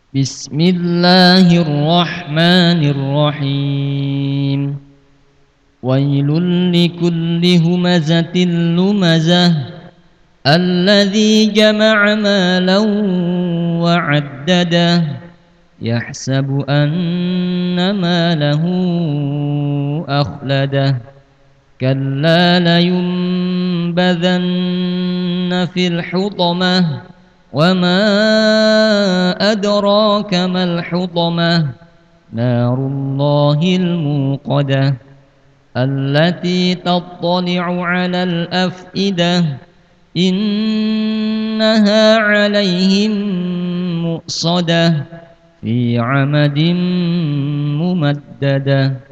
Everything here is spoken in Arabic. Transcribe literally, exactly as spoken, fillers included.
بسم الله الرحمن الرحيم ويل لكل همزة لمزة الذي جمع مالا وعدده يحسب أن ماله أخلده كلا لينبذن في الحطمة وما أدراك ما الحطمة نار الله الموقدة التي تطلع على الأفئدة إنها عليهم مؤصدة في عمد ممددة.